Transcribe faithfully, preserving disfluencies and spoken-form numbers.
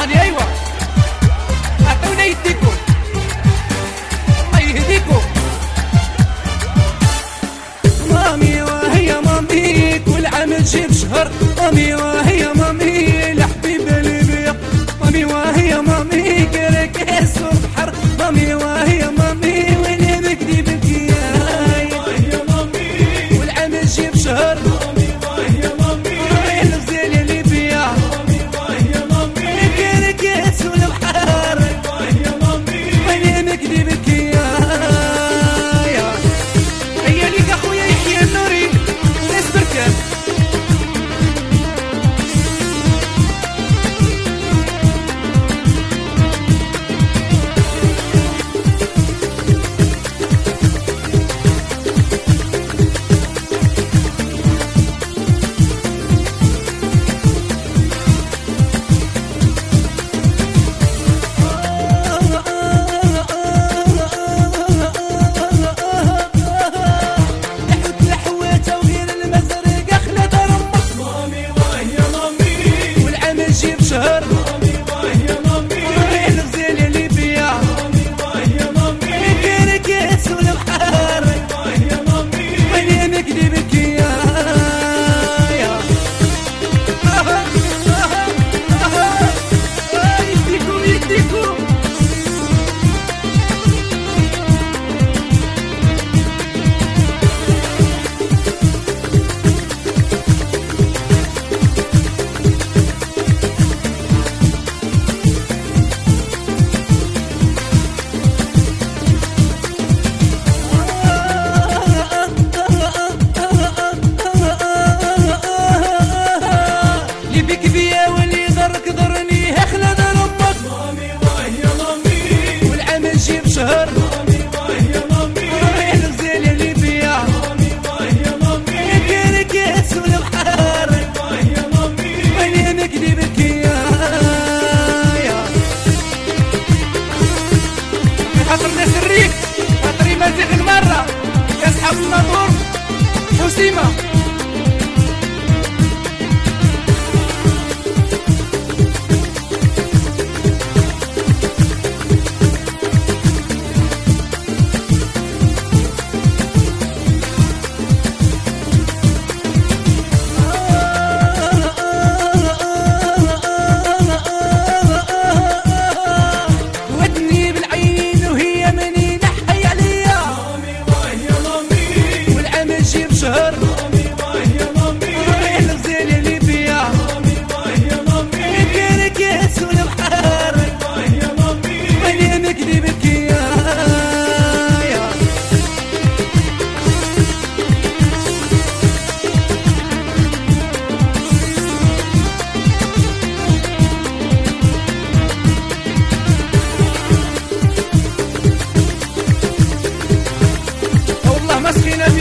مالي ايوا عطونا يديكو الله يهديكو. مامي وهي مامي كل عام تجيب شهر، مامي وهي مامي الحبيب البيع، مامي وهي مامي كركاس وبحر، مامي وهي مامي وين بكدي بكياي، وهي مامي كل عام تجيب شهر، مامي وهي مامي الغزال اللي بيع، مامي وهي مامي كركاس والبحر، وهي مامي وين بكدي بكياي. هيا ليك اخويا يحيى النوري ناس بركان. شهر مامي وهي مامي الغزال اللي بيع، مامي وهي مامي كركاس والبحر، وهي مامي وين نكدي بكيايا. يديكو يديكو شهر، مامي وهي مامي الغزال اللي بيع، مامي وهي مامي كركاس والبحر، وهي مامي وين نكدي بكيايا. في خاطر ناس الريف خاطري مازيغ المرة كاصحاب الناظور حسيمة. شهر مامي وهي مامي الغزال اللي بيع، مامي وهي مامي كركاس والبحر، وهي مامي وين نكدي بكيايا. والله مسكينة